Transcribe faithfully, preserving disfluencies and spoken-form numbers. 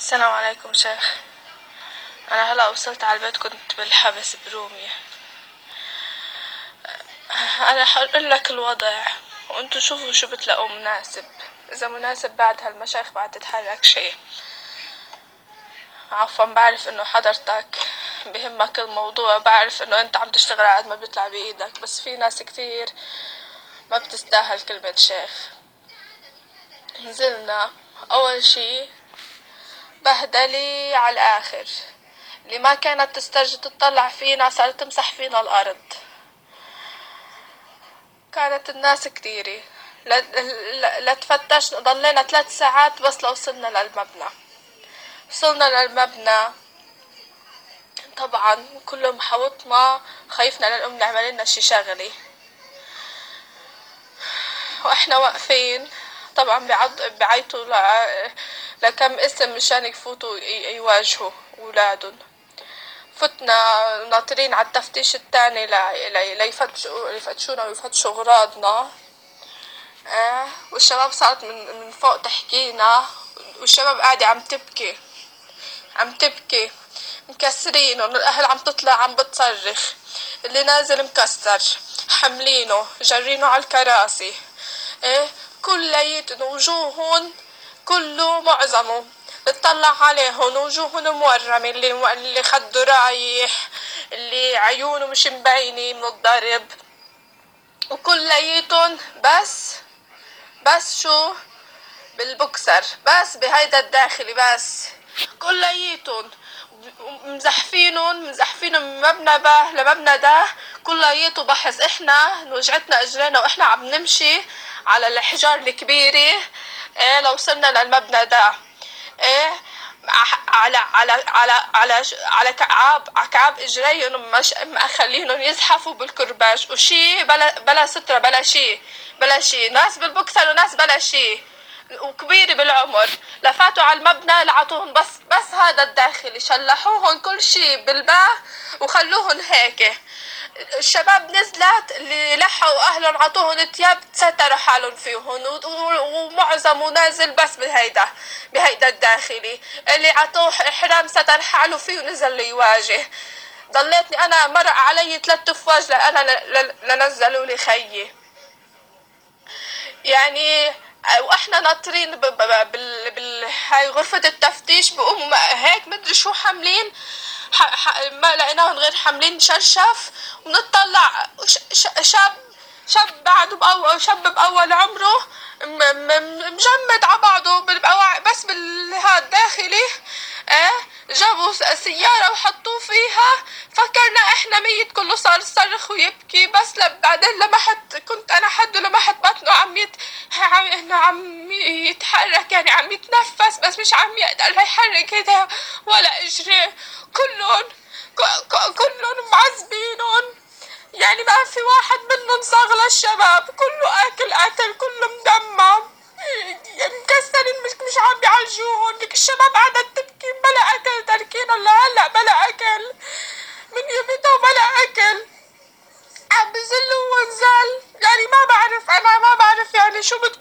السلام عليكم شيخ. أنا هلأ وصلت على البيت، كنت بالحبس برومية. أنا حقول لك الوضع وانتو شوفوا شو بتلاقوه مناسب، إذا مناسب بعد هالمشايخ بعد تتحرك شي. عفوا، بعرف إنه حضرتك بهمك الموضوع، بعرف إنه أنت عم تشتغل على قد ما بيطلع بإيدك، بس في ناس كتير ما بتستاهل كلمة شيخ. نزلنا أول شي بهدلي على الآخر، اللي ما كانت تسترجي تطلع فينا صارت تمسح فينا الأرض. كانت الناس كتيرة، لتفتش ضلينا ثلاث ساعات بس لو وصلنا للمبنى. وصلنا للمبنى طبعا كلهم حوطنا، خايفنا لنقوم نعمل لنا شي شغلي، واحنا واقفين طبعا بيعض بيعيطوا ل... لكم اسم مشان يفوتوا يواجهوا اولادهم. فتنا ناطرين على التفتيش الثاني ليفتشوا يفتشونا ويفتشوا اغراضنا. اه والشباب صارت من من فوق تحكينا، والشباب قاعدة عم تبكي عم تبكي مكسرينه، الاهل عم تطلع عم بتصرخ، اللي نازل مكسر حملينه جرينه على الكراسي. ايه كلية وجوهن كله معظمه بتطلع عليهن وجوهن مورمة، اللي اللي خده رايح، اللي عيونه مش مبينة من الضرب، وكليتن بس بس شو بالبوكسر، بس بهيدا الداخلي بس كليتن مزحفينن مزحفينن من مبنى به لمبنى ده، كلياته بحث. احنا وجعتنا اجرينا واحنا عم نمشي على الحجار الكبيرة. ايه لو وصلنا للمبنى ده، ايه على على على على على كعاب كعاب اجريهم مش مخلينهم يزحفوا بالكرباج، وشي بلا بلا سترة بلا شي بلا شي، ناس بالبوكسر وناس بلا شي وكبيرة بالعمر. لفاتوا على المبنى لعطوهم بس بس هذا الداخلي، شلحوهن كل شي بالباه وخلوهن هيك. الشباب نزلت اللي لحقوا اهلهم عطوهن تياب ستروا حالهم فيهن، ومعظمه نازل بس بهيدا بهيدا الداخلي، اللي عطوه حرام ستر حاله فيه ونزل ليواجه. ضليتني انا مرق علي ثلاث افواج لأنا لنزلوا لي خيي يعني. واحنا ناطرين بال بال هاي غرفة التفتيش، بقوموا هيك مدري شو حاملين، ما لقيناهم غير حاملين شرشف. ونطلع شاب شاب بعده بأول شاب بأول عمره مجمد على بعضه بس بالهاد داخلي. اه جابوا سيارة وحطوه فيها، فكرنا احنا ميت، كله صار يصرخ ويبكي. بس بعدين لمحت، كنت انا حده لمحت بطنه عم يت انه عم يتحرك، يعني عم يتنفس بس مش عم يقدر يحرك ايديه ولا اجريه. كلهم كلهم معذبينهم، يعني ما في واحد منهم صاغ للشباب، كله اكل اكل كله مدمع مكسرين، مش مش عم بيعالجوهم. الشباب قاعدة تبكي بلا اكل، تركينهم لهلا بلا اكل، من يوميتها بلا اكل، عم بزلوا ونزل. يعني ما بعرف انا ما بعرف يعني شو بتكون